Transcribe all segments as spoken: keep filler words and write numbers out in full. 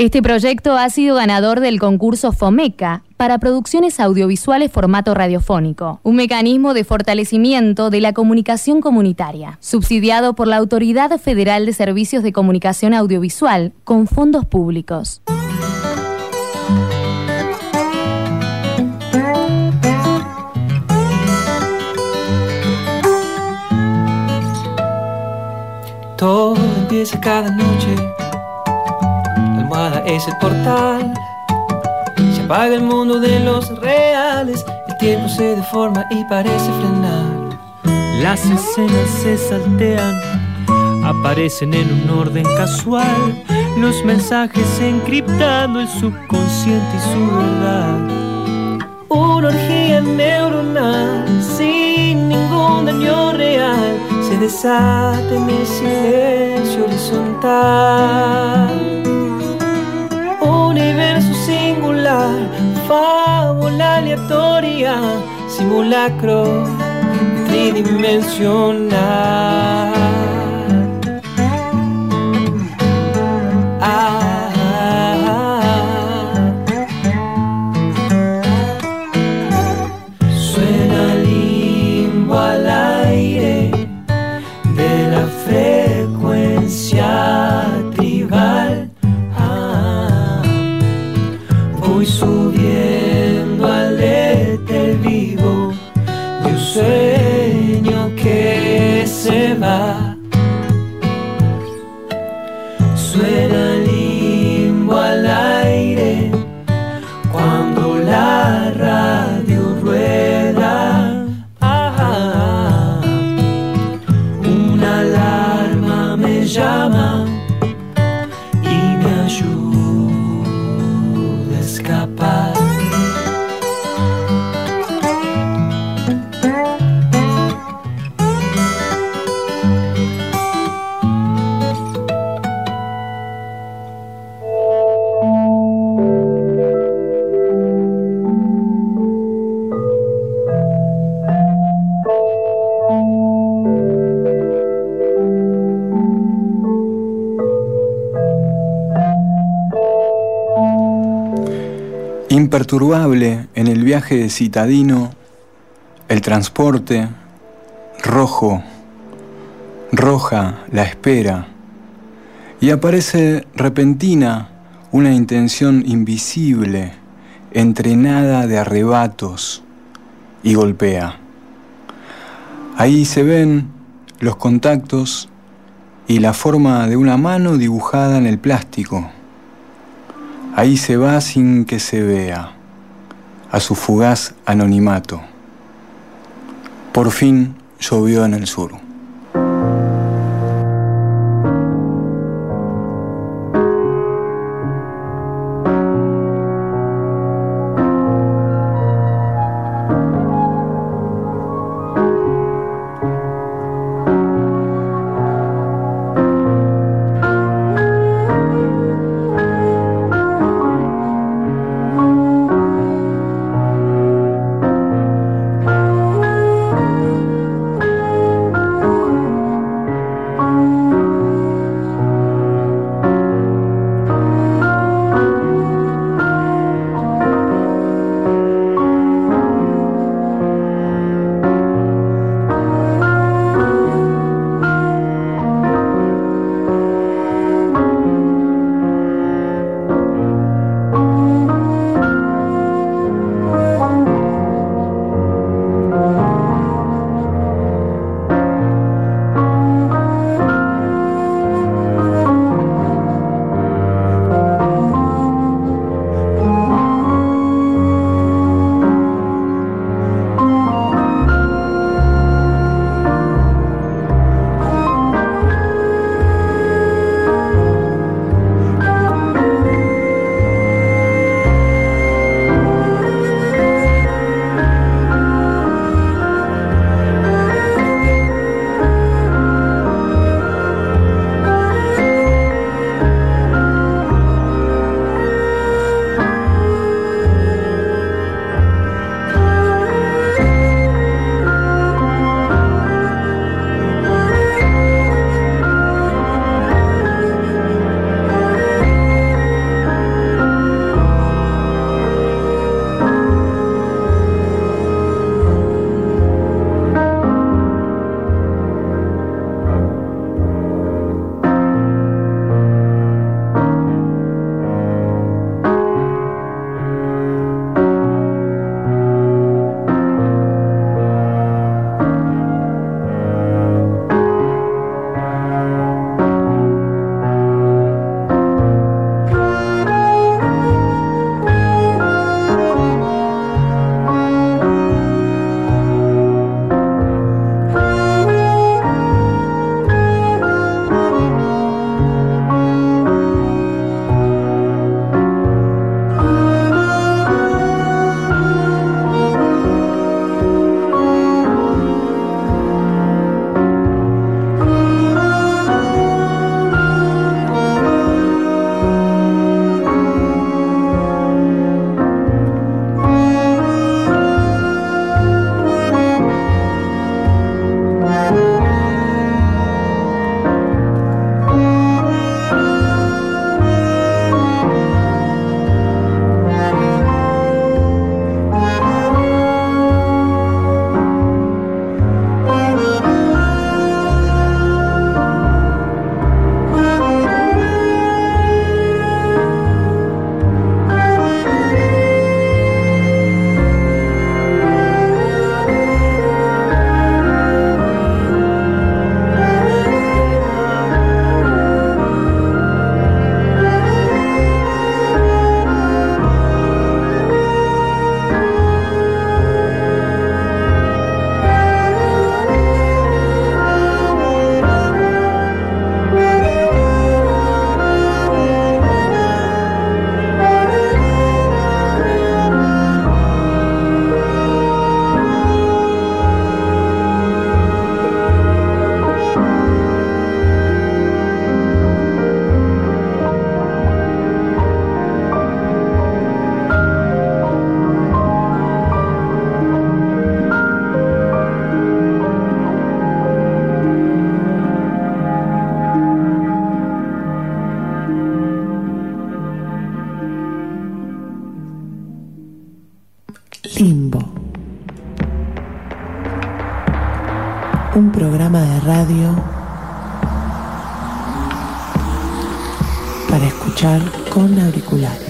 Este proyecto ha sido ganador del concurso FOMECA para producciones audiovisuales formato radiofónico, un mecanismo de fortalecimiento de la comunicación comunitaria, subsidiado por la Autoridad Federal de Servicios de Comunicación Audiovisual con fondos públicos. Todo empieza cada noche. La almohada es el portal. Se apaga el mundo de los reales. El tiempo se deforma y parece frenar. Las escenas se saltean, aparecen en un orden casual. Los mensajes encriptando el subconsciente y su verdad. Una orgía neuronal sin ningún daño real se desata en el silencio horizontal. Universo singular, fábula aleatoria, simulacro tridimensional. Ah. Tribal, ah, voy subiendo al éter vivo de un sueño que se va. Suena limbo al aire cuando la radio rueda. Ah, una alarma me llama y me ayuda a escapar. Imperturbable en el viaje citadino, el transporte, rojo, roja la espera, y aparece repentina una intención invisible, entrenada de arrebatos, y golpea. Ahí se ven los contactos y la forma de una mano dibujada en el plástico. Ahí se va sin que se vea, a su fugaz anonimato. Por fin llovió en el sur. Limbo. Un programa de radio para escuchar con auriculares.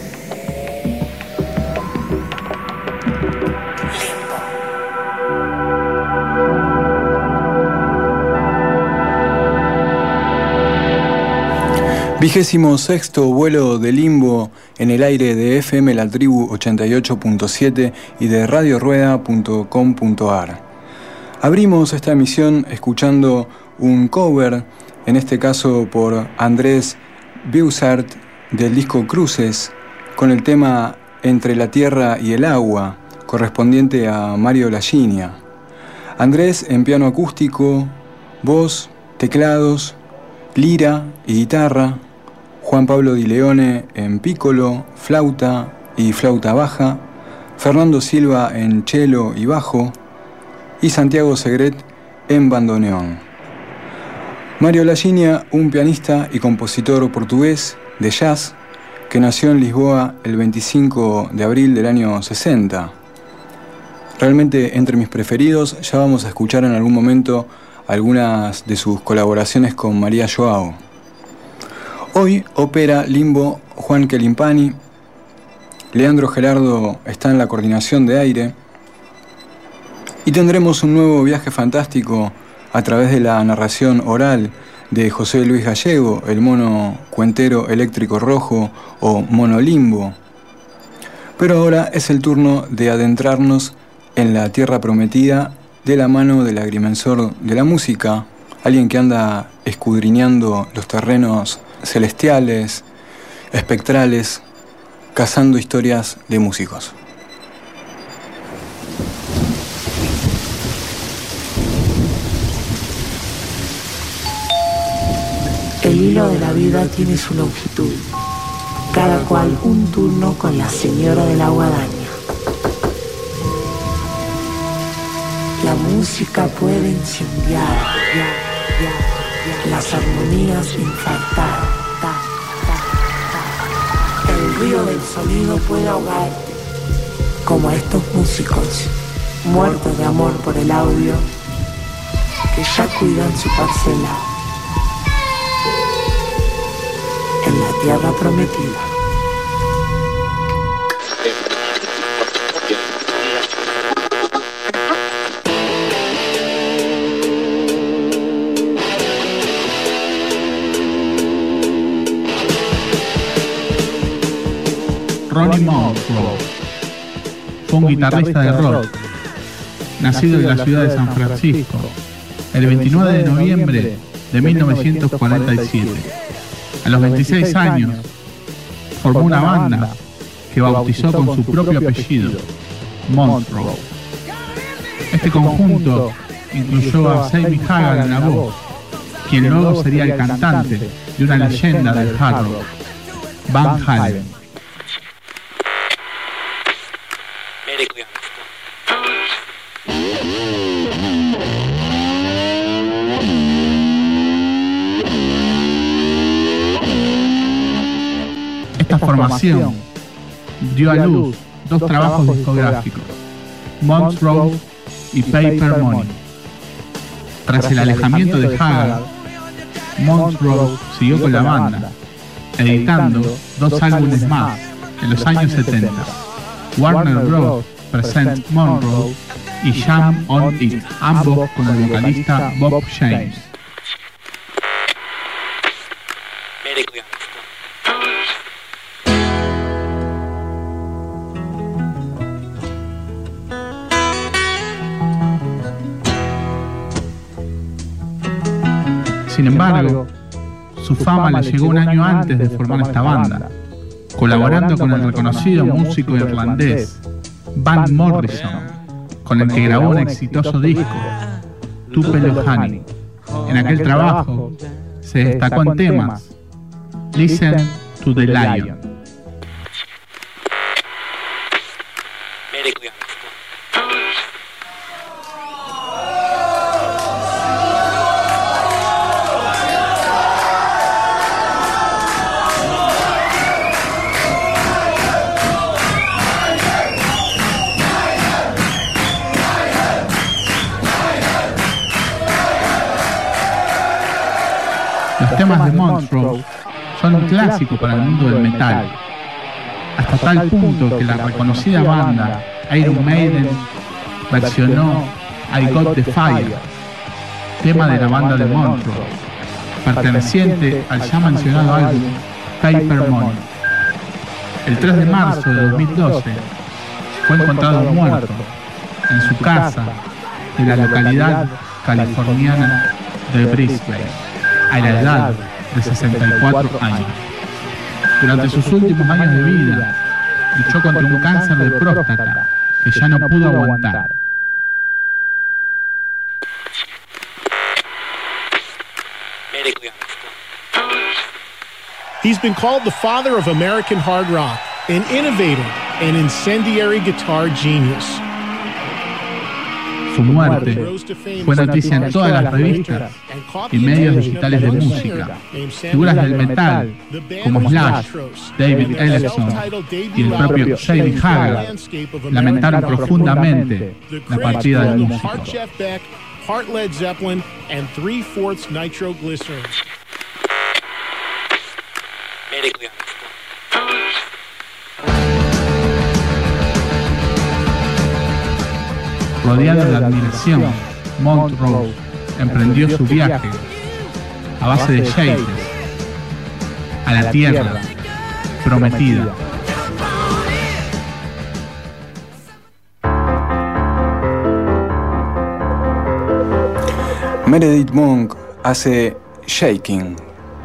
Vigésimo sexto vuelo de Limbo en el aire de F M La Tribu ochenta y ocho punto siete y de radio rueda punto com punto a r. Abrimos esta emisión escuchando un cover, en este caso por Andrés Biusart, del disco Cruces, con el tema Entre la Tierra y el Agua, correspondiente a Mario Laginia. Andrés en piano acústico, voz, teclados, lira y guitarra. Juan Pablo Di Leone en pícolo, flauta y flauta baja. Fernando Silva en cello y bajo. Y Santiago Segret en bandoneón. Mario Laginia, un pianista y compositor portugués de jazz que nació en Lisboa el veinticinco de abril del año sesenta. Realmente entre mis preferidos. Ya vamos a escuchar en algún momento algunas de sus colaboraciones con María Joao. Hoy opera Limbo Juan Quelimpani. Leandro Gerardo está en la coordinación de aire. Y tendremos un nuevo viaje fantástico a través de la narración oral de José Luis Gallego, el mono cuentero eléctrico rojo o mono Limbo. Pero ahora es el turno de adentrarnos en la tierra prometida de la mano del agrimensor de la música, alguien que anda escudriñando los terrenos celestiales, espectrales, cazando historias de músicos. El hilo de la vida tiene su longitud, cada cual un turno con la señora de la guadaña. La música puede incendiar, las armonías infartar. El río del sonido puede ahogarte, como a estos músicos, muertos de amor por el audio, que ya cuidan su parcela en la tierra prometida. Ronnie Montrose fue un guitarrista de rock, nacido en la ciudad de San Francisco el veintinueve de noviembre de mil novecientos cuarenta y siete. A los veintiséis años formó una banda que bautizó con su propio apellido, Montrose. Este conjunto incluyó a Sammy Hagar en la voz, quien luego sería el cantante de una leyenda del hard rock, Van Halen. Esta formación dio a luz dos trabajos discográficos, Montrose y Paper Money. Tras el alejamiento de Hagar, Montrose siguió con la banda, editando dos álbumes más en los años setenta, Warner Bros. Present Montrose y Jam on It, ambos con el vocalista Bob James. Sin embargo, su fama le llegó un año antes de formar esta banda, colaborando con el reconocido músico irlandés Van Morrison, con el que grabó un exitoso disco, Tupelo Honey. En aquel trabajo se destacó en temas Listen to the Lion. temas de Montrose son un clásico para el mundo del metal, hasta tal punto que la reconocida banda Iron Maiden versionó I Got the Fire, tema de la banda de Montrose, perteneciente al ya mencionado álbum Paper Money. El tres de marzo de dos mil doce fue encontrado muerto en su casa de la localidad californiana de Brisbane, a la edad de sesenta y cuatro años. Durante sus últimos años de vida, luchó contra un cáncer de próstata que ya no pudo aguantar. He's been called the father of American hard rock, an innovator and incendiary guitar genius. Su muerte fue noticia en todas las revistas y medios digitales de música. Figuras del metal como Slash, David Ellefson y el propio Jamie Hagar lamentaron profundamente la partida del músico. Part Led Zeppelin and three-fourths nitroglycerin. Medically rodeado de admiración, Montrose emprendió su viaje a base de shakers a la tierra prometida. Meredith Monk hace Shaking.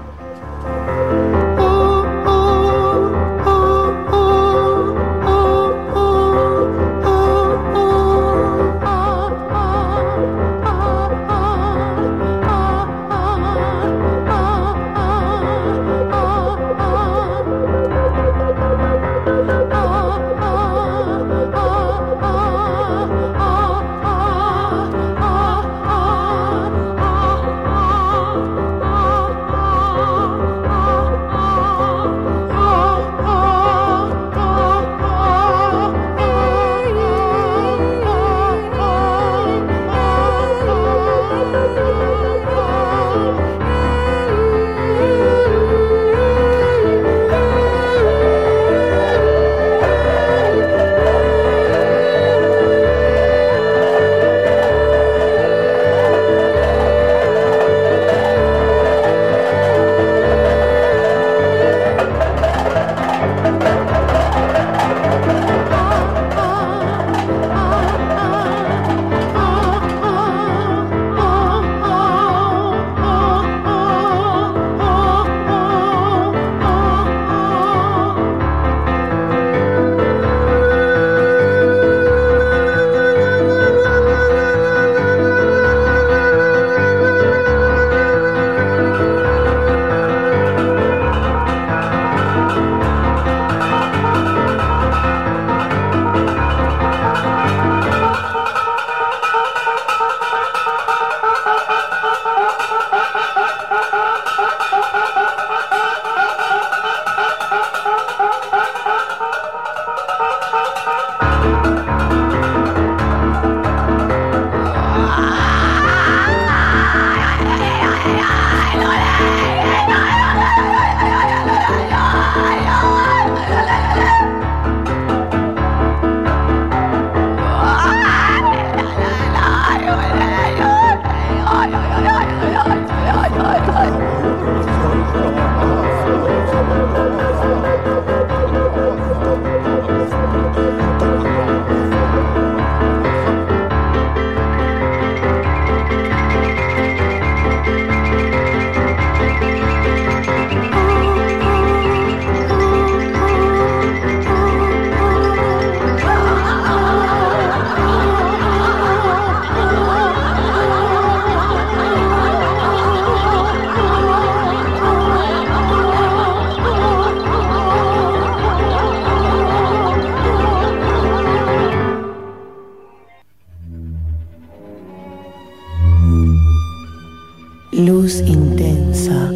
Luz intensa.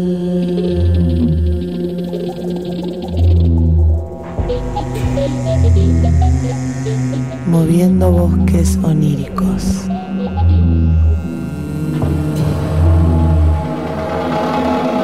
Moviendo bosques oníricos.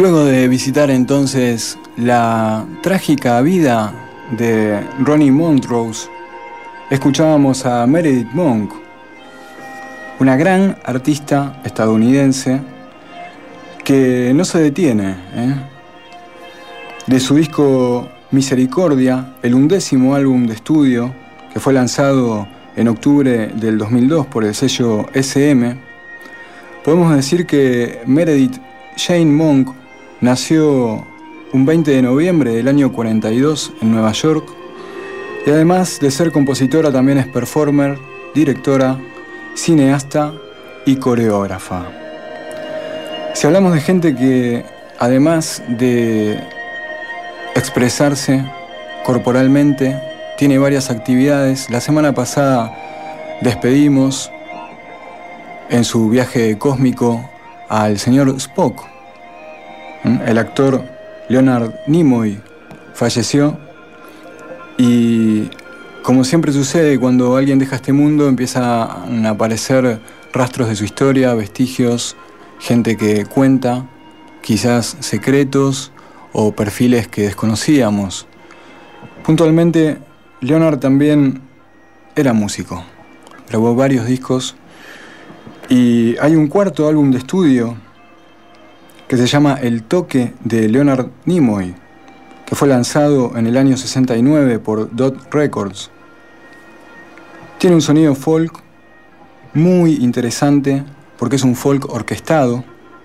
Luego de visitar entonces la trágica vida de Ronnie Montrose, escuchábamos a Meredith Monk, una gran artista estadounidense que no se detiene, ¿eh? De su disco Misericordia, el undécimo álbum de estudio que fue lanzado en octubre del dos mil dos por el sello S M, podemos decir que Meredith Jane Monk nació un veinte de noviembre del año cuarenta y dos en Nueva York, y además de ser compositora también es performer, directora, cineasta y coreógrafa. Si hablamos de gente que además de expresarse corporalmente tiene varias actividades, la semana pasada despedimos en su viaje cósmico al señor Spock. El actor Leonard Nimoy falleció y, como siempre sucede cuando alguien deja este mundo, empiezan a aparecer rastros de su historia, vestigios, gente que cuenta, quizás secretos o perfiles que desconocíamos. Puntualmente, Leonard también era músico, grabó varios discos y hay un cuarto álbum de estudio que se llama El Toque de Leonard Nimoy, que fue lanzado en el año sesenta y nueve por Dot Records. Tiene un sonido folk muy interesante porque es un folk orquestado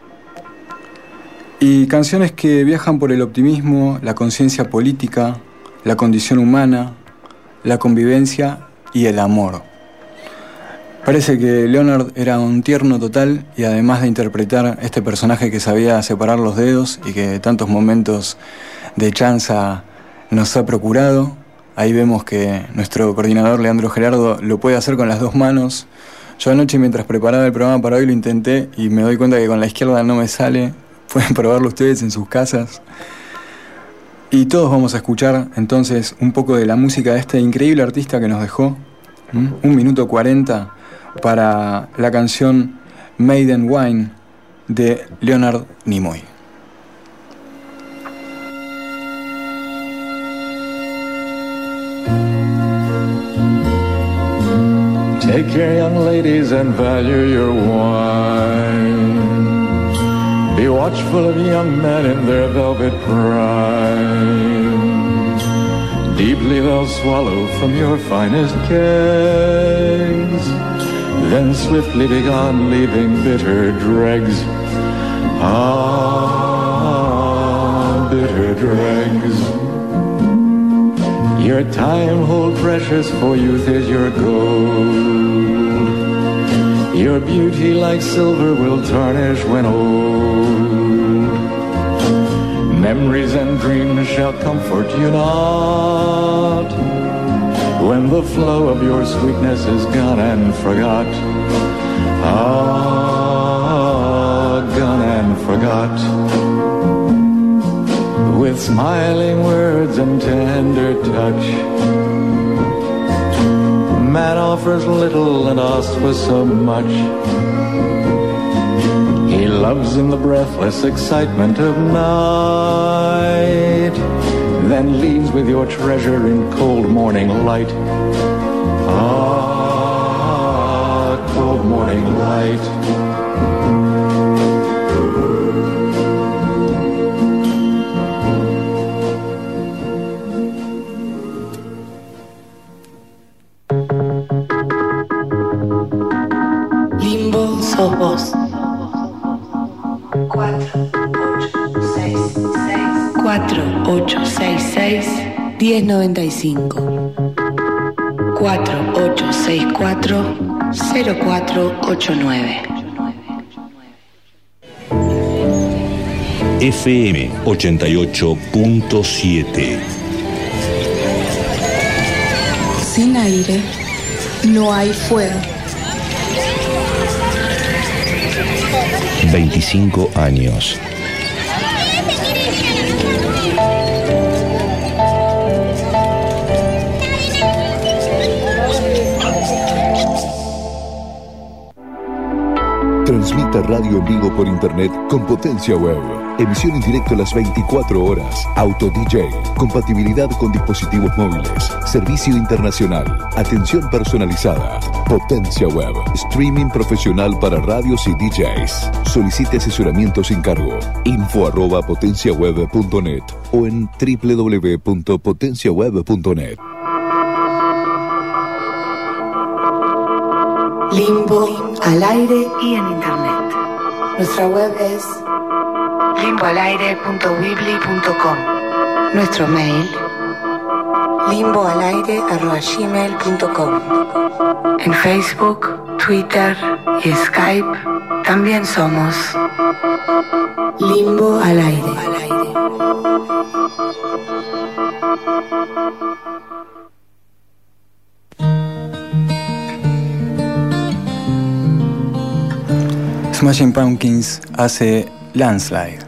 y canciones que viajan por el optimismo, la conciencia política, la condición humana, la convivencia y el amor. Parece que Leonard era un tierno total y además de interpretar este personaje que sabía separar los dedos y que tantos momentos de chanza nos ha procurado, ahí vemos que nuestro coordinador Leandro Gerardo lo puede hacer con las dos manos. Yo anoche mientras preparaba el programa para hoy lo intenté y me doy cuenta que con la izquierda no me sale. Pueden probarlo ustedes en sus casas. Y todos vamos a escuchar entonces un poco de la música de este increíble artista que nos dejó. ¿Mm? Un minuto cuarenta para la canción Maiden Wine de Leonard Nimoy. Take care, young ladies, and value your wine. Be watchful of young men in their velvet prime. Deeply they'll swallow from your finest kegs, then swiftly be gone, leaving bitter dregs. Ah, bitter dregs. Your time hold precious, for youth is your gold. Your beauty like silver will tarnish when old. Memories and dreams shall comfort you not, when the flow of your sweetness is gone and forgot. Ah, gone and forgot. With smiling words and tender touch, man offers little and asks for so much. He loves in the breathless excitement of night, then leaves with your treasure in cold morning light. Ah, cold morning light. Limbo sos vos. cuatro ocho seis seis diez noventa y cinco. cuatro ocho seis cuatro cero cuatro ocho nueve. F M ochenta y ocho punto siete. Sin aire no hay fuego. veinticinco años. Transmita Disfruta radio en vivo por internet con Potencia Web. Emisión en directo las veinticuatro horas. Auto D J. Compatibilidad con dispositivos móviles. Servicio internacional. Atención personalizada. Potencia Web. Streaming profesional para radios y D Js. Solicite asesoramiento sin cargo. Info arroba potenciaweb punto net o en doble u doble u doble u punto potencia web punto net. Limbo al aire y en internet. Nuestra web es limbo al aire punto weebly punto com. Nuestro mail limbo al aire arroba gmail punto com. En Facebook, Twitter y Skype también somos Limbo al aire. Smashing Pumpkins hace Landslide.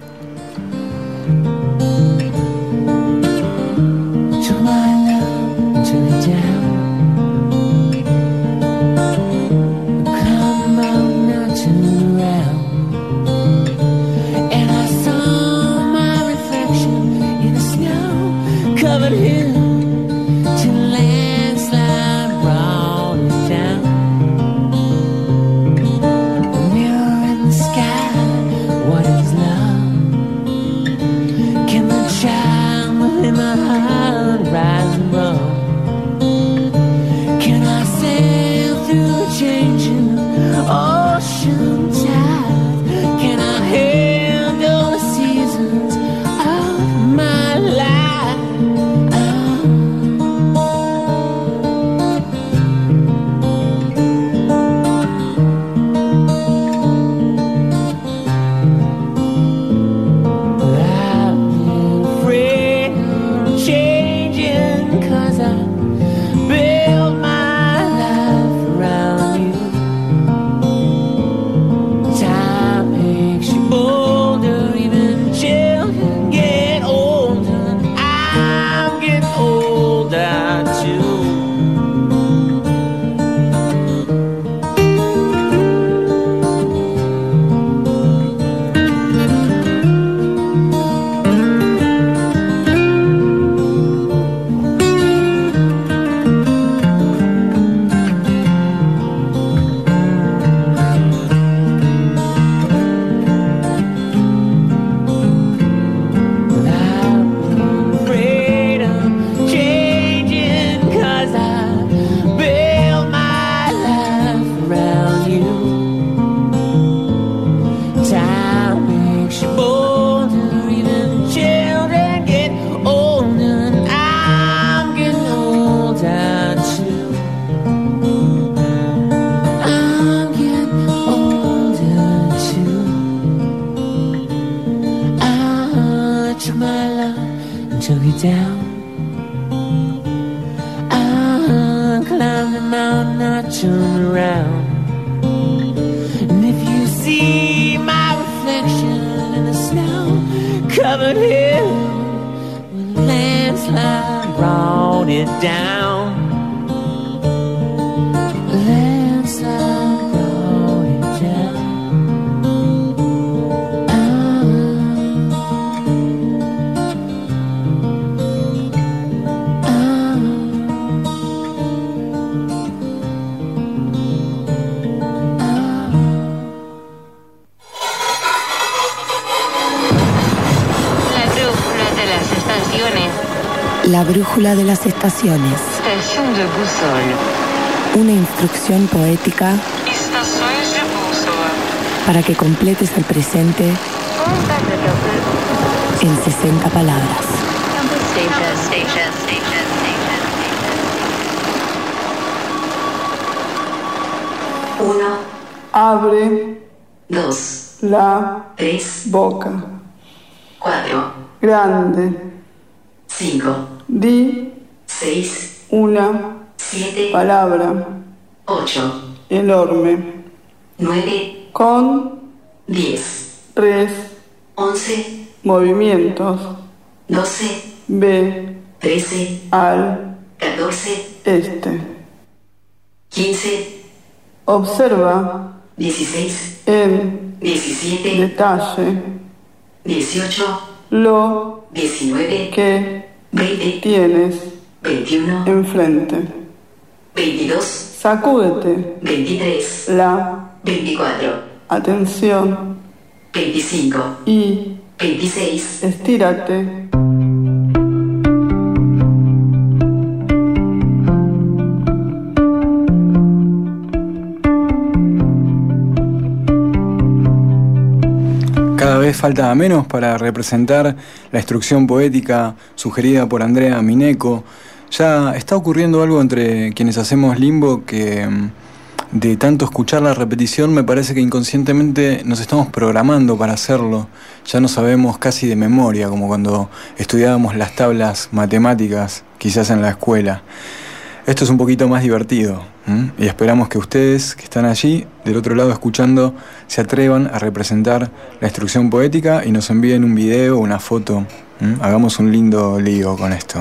La brújula de las estaciones. Station de boussole. Una instrucción poética Estações de bússola. para que completes el presente en sesenta palabras. Station, station, station, station, station. Uno. Abre. Dos. La. Tres. Boca. Cuatro. Grande. Cinco. Di. Seis. Una. Siete. Palabra. Ocho. Enorme. Nueve. Con. Diez. Res. Once. Movimientos. Doce. B. Trece. Al. Catorce. Este. Quince. Observa. Dieciséis. En. diecisiete, detalle, dieciocho, lo diecinueve, que veinte, tienes veintiuno, enfrente, veintidós, sacúdete veintitrés, la veinticuatro, atención veinticinco y veintiséis, estírate. Cada vez falta menos para representar la instrucción poética sugerida por Andrea Mineco. Ya está ocurriendo algo entre quienes hacemos limbo que, de tanto escuchar la repetición, me parece que inconscientemente nos estamos programando para hacerlo. Ya no sabemos casi de memoria, como cuando estudiábamos las tablas matemáticas, quizás en la escuela. Esto es un poquito más divertido, ¿m? Y esperamos que ustedes, que están allí, del otro lado escuchando, se atrevan a representar la instrucción poética y nos envíen un video o una foto. ¿M? Hagamos un lindo lío con esto.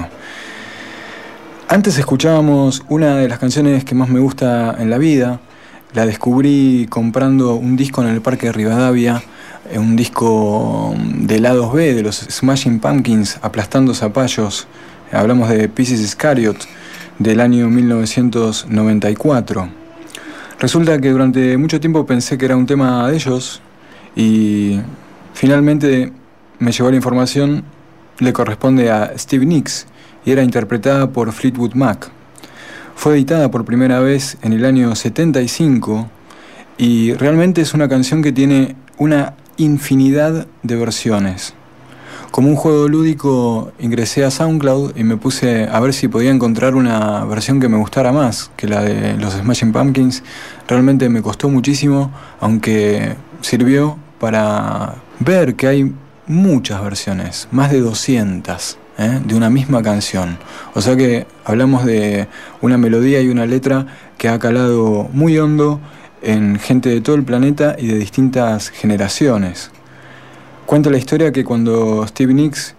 Antes escuchábamos una de las canciones que más me gusta en la vida. La descubrí comprando un disco en el Parque de Rivadavia, un disco de lados B de los Smashing Pumpkins, Aplastando Zapallos. Hablamos de Pixies Iscariot, del año mil novecientos noventa y cuatro. Resulta que durante mucho tiempo pensé que era un tema de ellos y finalmente me llegó la información, le corresponde a Stevie Nicks y era interpretada por Fleetwood Mac. Fue editada por primera vez en el año setenta y cinco y realmente es una canción que tiene una infinidad de versiones. Como un juego lúdico ingresé a SoundCloud y me puse a ver si podía encontrar una versión que me gustara más que la de los Smashing Pumpkins. Realmente me costó muchísimo, aunque sirvió para ver que hay muchas versiones, más de doscientas, ¿eh? de una misma canción. O sea que hablamos de una melodía y una letra que ha calado muy hondo en gente de todo el planeta y de distintas generaciones. Cuenta la historia que cuando Stevie Nicks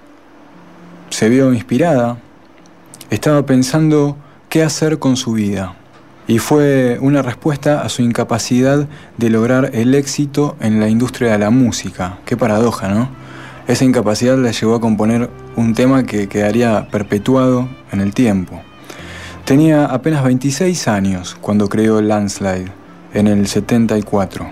se vio inspirada, estaba pensando qué hacer con su vida. Y fue una respuesta a su incapacidad de lograr el éxito en la industria de la música. Qué paradoja, ¿no? Esa incapacidad la llevó a componer un tema que quedaría perpetuado en el tiempo. Tenía apenas veintiséis años cuando creó Landslide, en el setenta y cuatro.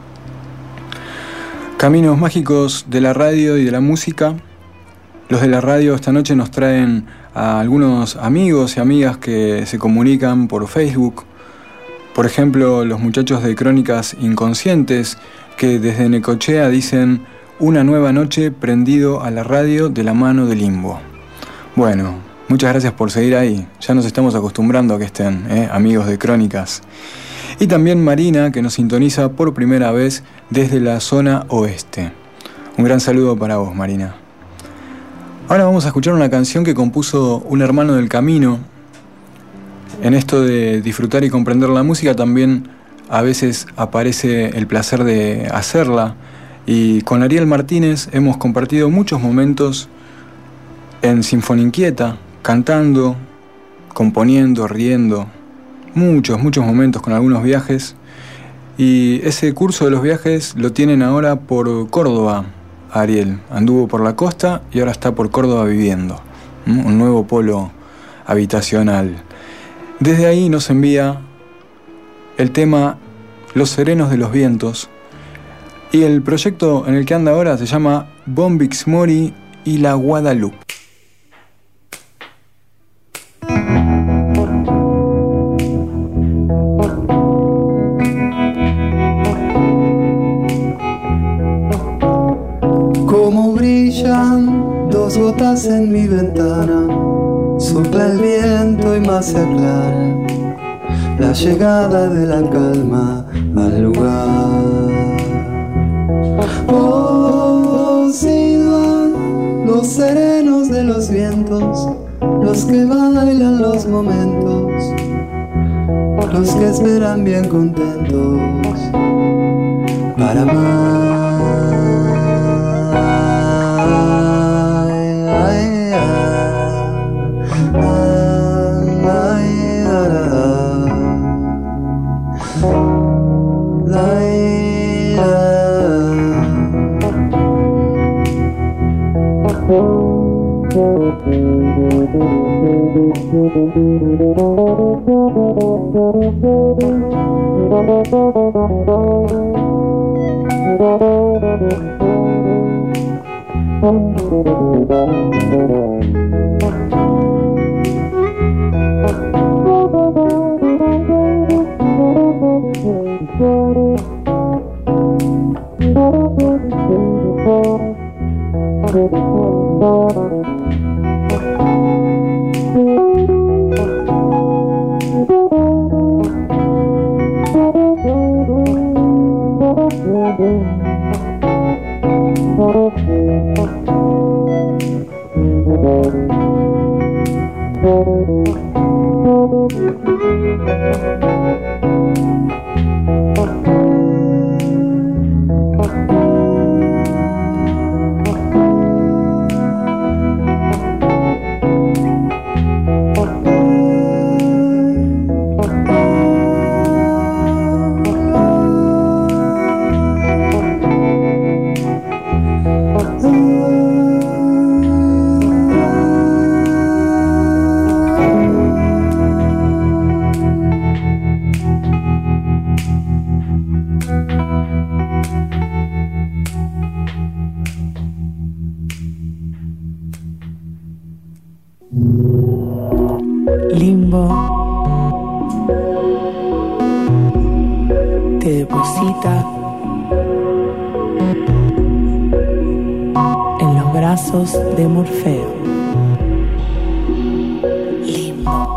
Caminos mágicos de la radio y de la música. Los de la radio esta noche nos traen a algunos amigos y amigas que se comunican por Facebook. Por ejemplo, los muchachos de Crónicas Inconscientes, que desde Necochea dicen: una nueva noche prendido a la radio de la mano de Limbo. Bueno, muchas gracias por seguir ahí. Ya nos estamos acostumbrando a que estén, ¿eh? amigos de Crónicas. Y también Marina, que nos sintoniza por primera vez desde la zona oeste. Un gran saludo para vos, Marina. Ahora vamos a escuchar una canción que compuso un hermano del camino. En esto de disfrutar y comprender la música también a veces aparece el placer de hacerla. Y con Ariel Martínez hemos compartido muchos momentos en Sinfonía Inquieta, cantando, componiendo, riendo. Muchos, muchos momentos con algunos viajes. Y ese curso de los viajes lo tienen ahora por Córdoba, Ariel. Anduvo por la costa y ahora está por Córdoba viviendo. ¿Mm? Un nuevo polo habitacional. Desde ahí nos envía el tema Los Serenos de los Vientos. Y el proyecto en el que anda ahora se llama Bombix Mori y la Guadalupe. Como brillan dos gotas en mi ventana, sopla el viento y más se aclara la llegada de la calma al lugar. Oh, silban los serenos de los vientos, los que bailan los momentos, los que esperan bien contentos para amar. La Limbo te deposita en los brazos de Morfeo. Limbo.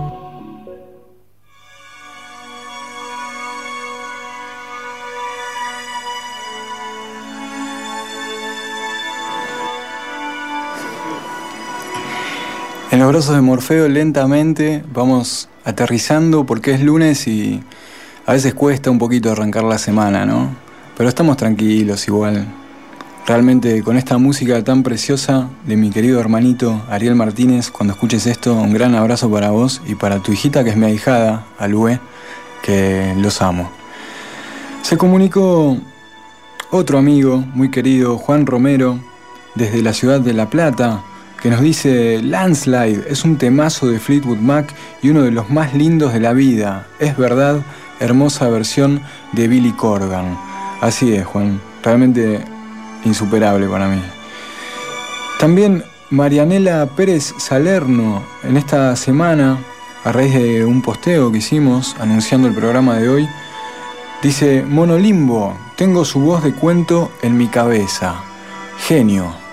En los brazos de Morfeo lentamente vamos aterrizando porque es lunes y a veces cuesta un poquito arrancar la semana, ¿no? Pero estamos tranquilos igual. Realmente con esta música tan preciosa de mi querido hermanito Ariel Martínez, cuando escuches esto, un gran abrazo para vos y para tu hijita que es mi ahijada, Alue, que los amo. Se comunicó otro amigo muy querido, Juan Romero, desde la ciudad de La Plata, que nos dice: Landslide es un temazo de Fleetwood Mac y uno de los más lindos de la vida. Es verdad, hermosa versión de Billy Corgan. Así es, Juan, realmente insuperable para mí. También Marianela Pérez Salerno, en esta semana, a raíz de un posteo que hicimos anunciando el programa de hoy, dice: Mono Limbo, tengo su voz de cuento en mi cabeza. Genio.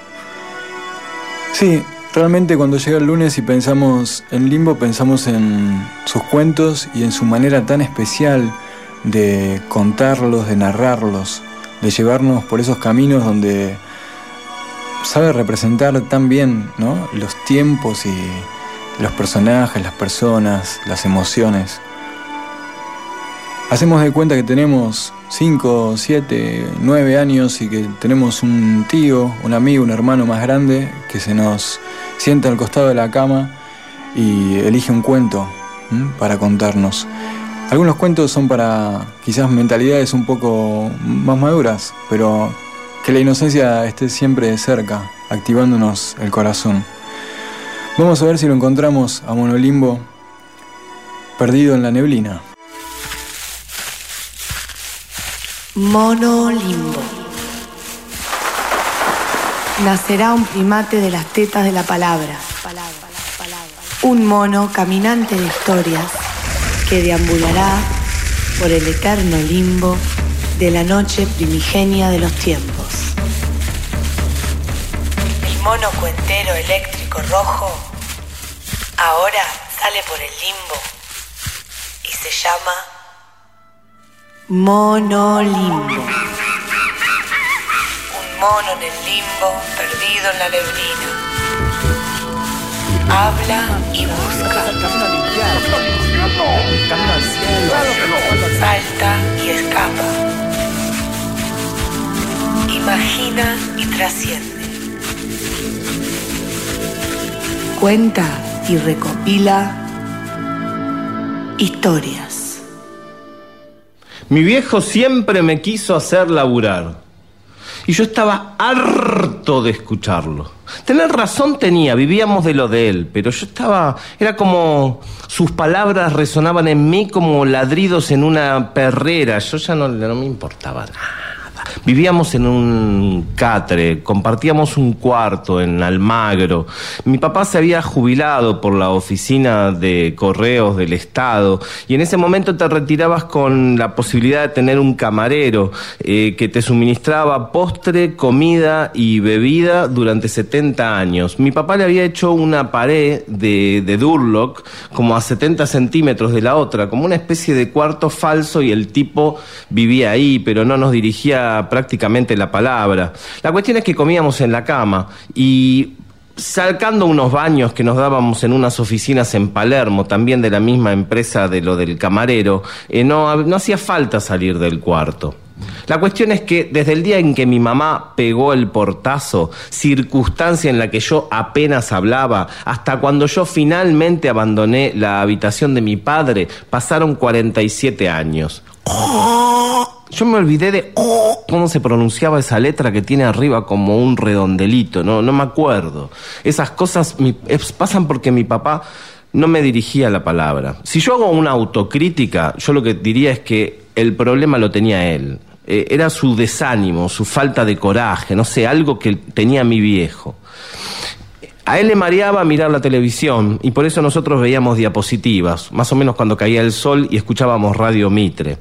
Sí, realmente cuando llega el lunes y pensamos en Limbo, pensamos en sus cuentos y en su manera tan especial de contarlos, de narrarlos, de llevarnos por esos caminos donde sabe representar tan bien, ¿no?, los tiempos y los personajes, las personas, las emociones. Hacemos de cuenta que tenemos cinco, siete, nueve años y que tenemos un tío, un amigo, un hermano más grande que se nos sienta al costado de la cama y elige un cuento ¿m? para contarnos. Algunos cuentos son para quizás mentalidades un poco más maduras, pero que la inocencia esté siempre cerca, activándonos el corazón. Vamos a ver si lo encontramos a Mono Limbo perdido en la neblina. Mono Limbo. Nacerá un primate de las tetas de la palabra. Un mono caminante de historias que deambulará por el eterno limbo de la noche primigenia de los tiempos. Mi mono cuentero eléctrico rojo ahora sale por el limbo y se llama Mono Limbo. Un mono en el limbo, perdido en la neblina. Habla y busca. Salta y escapa. Imagina y trasciende. Cuenta y recopila historias. Mi viejo siempre me quiso hacer laburar. Y yo estaba harto de escucharlo. Tener razón tenía, vivíamos de lo de él, pero yo estaba... Era como... Sus palabras resonaban en mí como ladridos en una perrera. Yo ya no, no me importaba nada. Vivíamos en un catre, compartíamos un cuarto en Almagro. Mi papá se había jubilado por la oficina de correos del Estado y en ese momento te retirabas con la posibilidad de tener un camarero eh, que te suministraba postre, comida y bebida durante setenta años. Mi papá le había hecho una pared de, de Durlock como a setenta centímetros de la otra, como una especie de cuarto falso, y el tipo vivía ahí, pero no nos dirigía prácticamente la palabra. La cuestión es que comíamos en la cama y sacando unos baños que nos dábamos en unas oficinas en Palermo, también de la misma empresa de lo del camarero, eh, no, no hacía falta salir del cuarto. La cuestión es que desde el día en que mi mamá pegó el portazo, circunstancia en la que yo apenas hablaba, hasta cuando yo finalmente abandoné la habitación de mi padre, pasaron cuarenta y siete años. Yo me olvidé de cómo se pronunciaba esa letra que tiene arriba como un redondelito, no, no me acuerdo. Esas cosas mi, es, pasan porque mi papá no me dirigía la palabra. Si yo hago una autocrítica, yo lo que diría es que el problema lo tenía él. Eh, era su desánimo, su falta de coraje, no sé, algo que tenía mi viejo. A él le mareaba mirar la televisión y por eso nosotros veíamos diapositivas, más o menos cuando caía el sol, y escuchábamos Radio Mitre.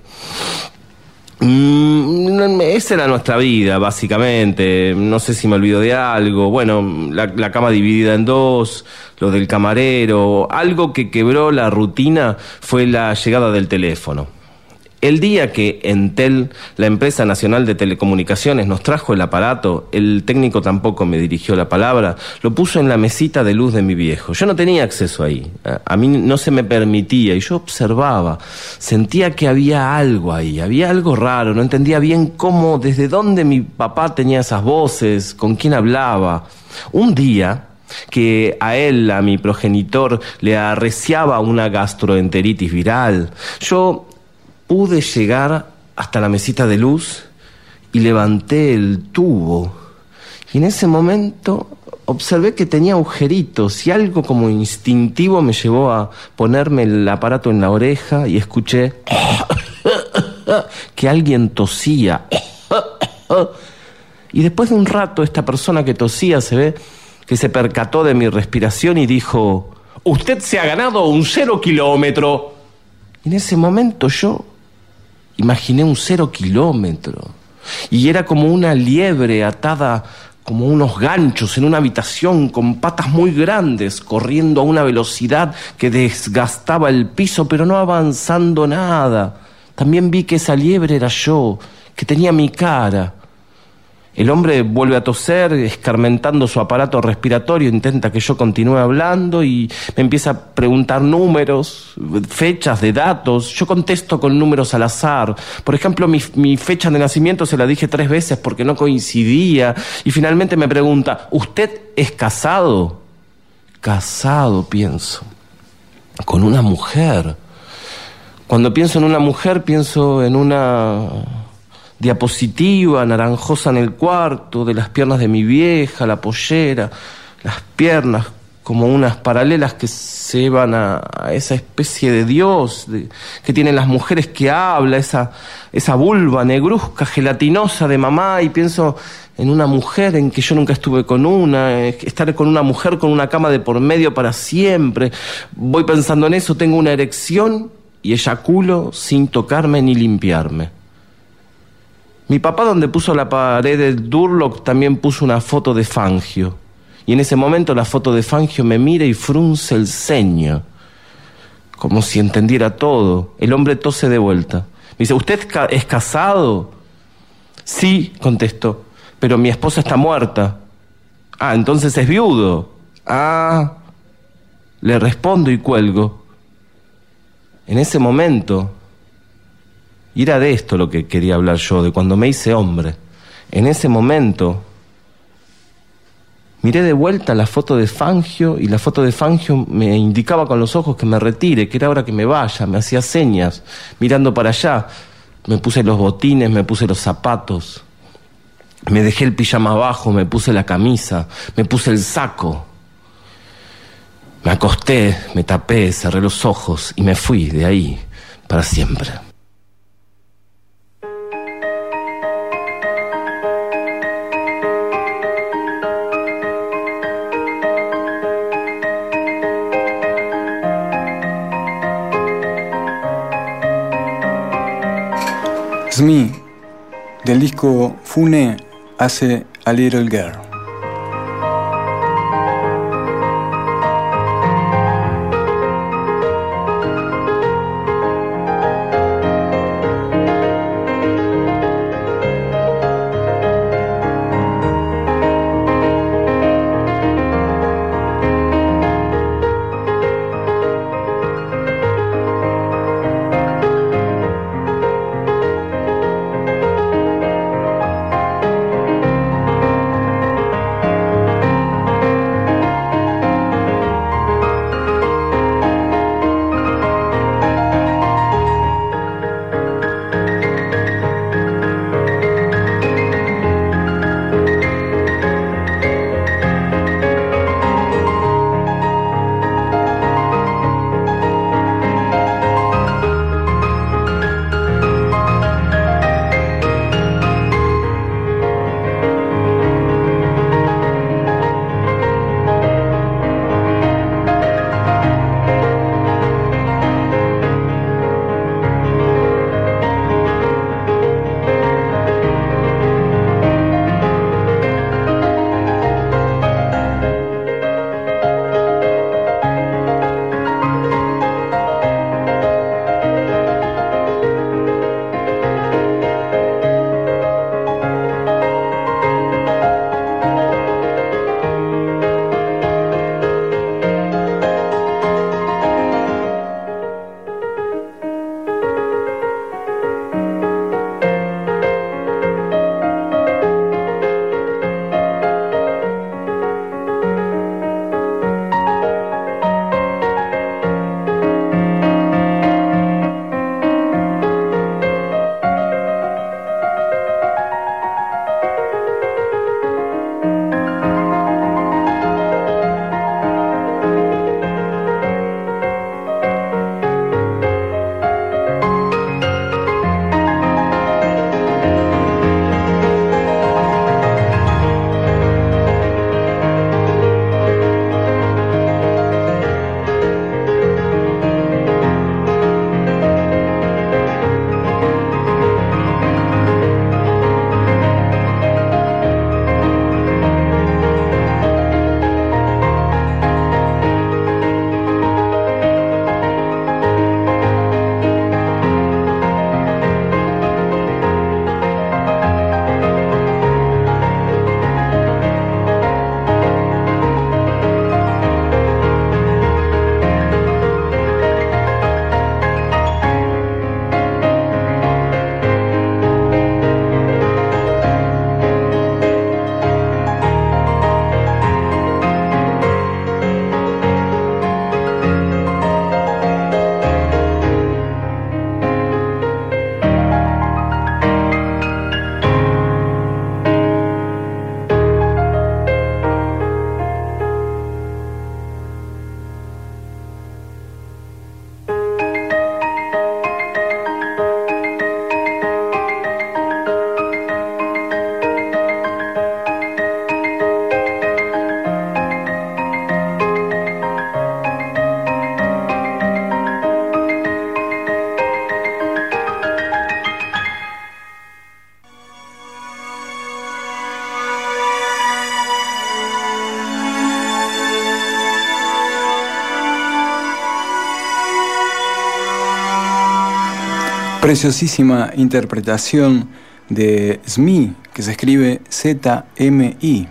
Mm, esa era nuestra vida, básicamente. No sé si me olvido de algo. Bueno, la, la cama dividida en dos, lo del camarero. Algo que quebró la rutina fue la llegada del teléfono. El día que Entel, la empresa nacional de telecomunicaciones, nos trajo el aparato, el técnico tampoco me dirigió la palabra, lo puso en la mesita de luz de mi viejo. Yo no tenía acceso ahí, a mí no se me permitía, y yo observaba, sentía que había algo ahí, había algo raro, no entendía bien cómo, desde dónde mi papá tenía esas voces, con quién hablaba. Un día que a él, a mi progenitor, le arreciaba una gastroenteritis viral, yo pude llegar hasta la mesita de luz y levanté el tubo. Y en ese momento observé que tenía agujeritos y algo como instintivo me llevó a ponerme el aparato en la oreja y escuché que alguien tosía. Y después de un rato esta persona que tosía se ve que se percató de mi respiración y dijo: «Usted se ha ganado un cero kilómetro». Y en ese momento yo imaginé un cero kilómetro y era como una liebre atada como unos ganchos en una habitación con patas muy grandes, corriendo a una velocidad que desgastaba el piso, pero no avanzando nada. También vi que esa liebre era yo, que tenía mi cara. El hombre vuelve a toser, escarmentando su aparato respiratorio, intenta que yo continúe hablando y me empieza a preguntar números, fechas de datos. Yo contesto con números al azar. Por ejemplo, mi, mi fecha de nacimiento se la dije tres veces porque no coincidía. Y finalmente me pregunta: ¿usted es casado? Casado, pienso. Con una mujer. Cuando pienso en una mujer, pienso en una diapositiva naranjosa en el cuarto, de las piernas de mi vieja, la pollera, las piernas como unas paralelas que se llevan a, a esa especie de Dios de, que tienen las mujeres que habla, esa, esa vulva negruzca, gelatinosa de mamá, y pienso en una mujer en que yo nunca estuve con una, estar con una mujer con una cama de por medio para siempre. Voy pensando en eso, tengo una erección y eyaculo sin tocarme ni limpiarme. Mi papá, donde puso la pared del Durlock, también puso una foto de Fangio. Y en ese momento la foto de Fangio me mira y frunce el ceño, como si entendiera todo. El hombre tose de vuelta. Me dice: ¿usted es casado? Sí, contesto, pero mi esposa está muerta. Ah, entonces es viudo. Ah, le respondo y cuelgo. En ese momento... Y era de esto lo que quería hablar yo, de cuando me hice hombre. En ese momento miré de vuelta la foto de Fangio y la foto de Fangio me indicaba con los ojos que me retire, que era hora que me vaya, me hacía señas, mirando para allá. Me puse los botines, me puse los zapatos. Me dejé el pijama abajo, me puse la camisa, me puse el saco. Me acosté, me tapé, cerré los ojos y me fui de ahí para siempre. Smee, del disco Fune, hace A Little Girl. Preciosísima interpretación de Smee, que se escribe Z M I.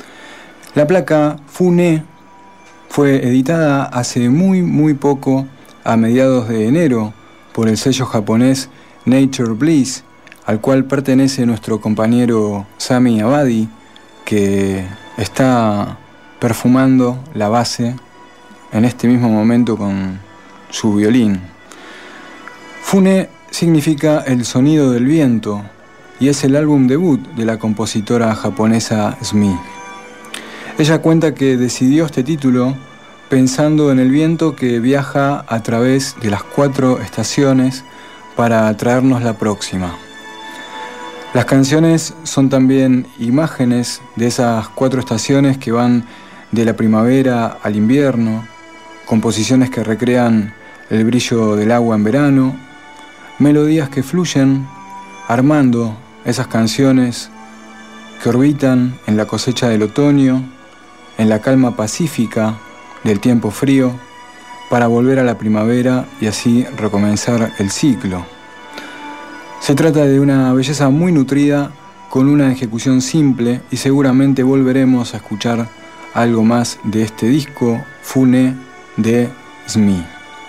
La placa Fune fue editada hace muy muy poco, a mediados de enero, por el sello japonés Nature Bliss, al cual pertenece nuestro compañero Sami Abadi, que está perfumando la base en este mismo momento con su violín. Fune significa el sonido del viento, y es el álbum debut de la compositora japonesa Smee. Ella cuenta que decidió este título pensando en el viento que viaja a través de las cuatro estaciones para traernos la próxima. Las canciones son también imágenes de esas cuatro estaciones que van de la primavera al invierno, composiciones que recrean el brillo del agua en verano, melodías que fluyen armando esas canciones que orbitan en la cosecha del otoño, en la calma pacífica del tiempo frío, para volver a la primavera y así recomenzar el ciclo. Se trata de una belleza muy nutrida, con una ejecución simple, y seguramente volveremos a escuchar algo más de este disco Fune de Smee.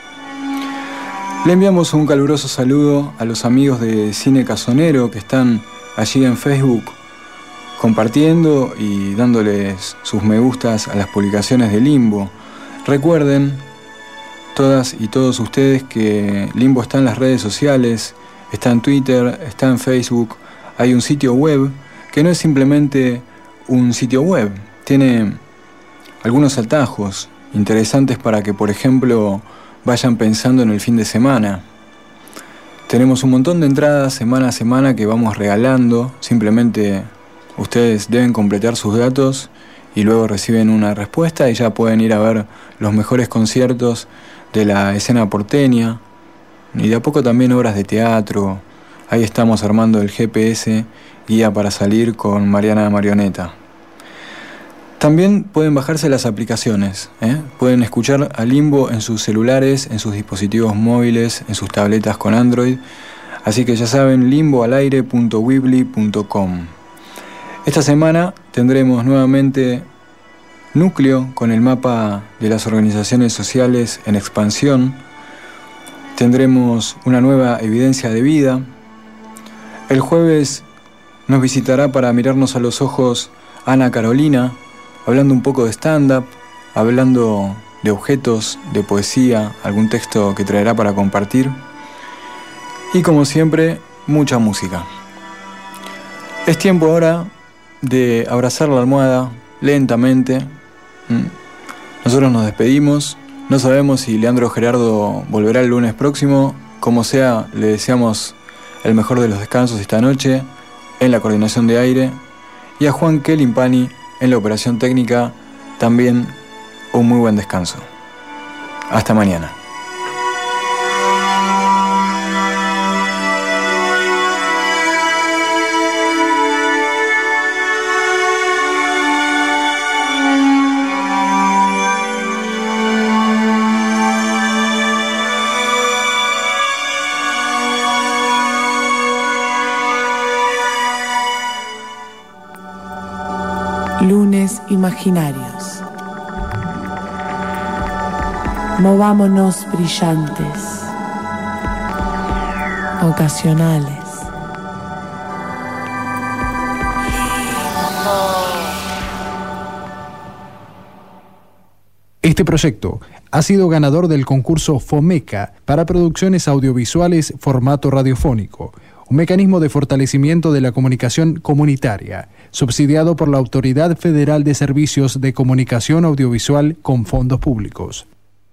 Le enviamos un caluroso saludo a los amigos de Cine Casonero que están allí en Facebook compartiendo y dándoles sus me gustas a las publicaciones de Limbo. Recuerden, todas y todos ustedes, que Limbo está en las redes sociales, está en Twitter, está en Facebook, hay un sitio web que no es simplemente un sitio web, tiene algunos atajos interesantes para que, por ejemplo, vayan pensando en el fin de semana. Tenemos un montón de entradas semana a semana que vamos regalando. Simplemente ustedes deben completar sus datos y luego reciben una respuesta y ya pueden ir a ver los mejores conciertos de la escena porteña y de a poco también obras de teatro. Ahí estamos armando el G P S, guía para salir, con Mariana Marioneta. También pueden bajarse las aplicaciones, ¿eh? Pueden escuchar a Limbo en sus celulares, en sus dispositivos móviles, en sus tabletas con Android. Así que ya saben, limbo al aire punto weebly punto com. Esta semana tendremos nuevamente Núcleo con el mapa de las organizaciones sociales en expansión. Tendremos una nueva evidencia de vida. El jueves nos visitará para mirarnos a los ojos Ana Carolina, hablando un poco de stand-up, hablando de objetos, de poesía, algún texto que traerá para compartir. Y como siempre, mucha música. Es tiempo ahora de abrazar la almohada lentamente. Nosotros nos despedimos. No sabemos si Leandro Gerardo volverá el lunes próximo. Como sea, le deseamos el mejor de los descansos esta noche en la coordinación de aire. Y a Juan Kelimpani en la operación técnica, también un muy buen descanso. Hasta mañana. Lunes imaginarios. Movámonos brillantes, ocasionales. Este proyecto ha sido ganador del concurso FOMECA para producciones audiovisuales formato radiofónico, un mecanismo de fortalecimiento de la comunicación comunitaria, subsidiado por la Autoridad Federal de Servicios de Comunicación Audiovisual con fondos públicos.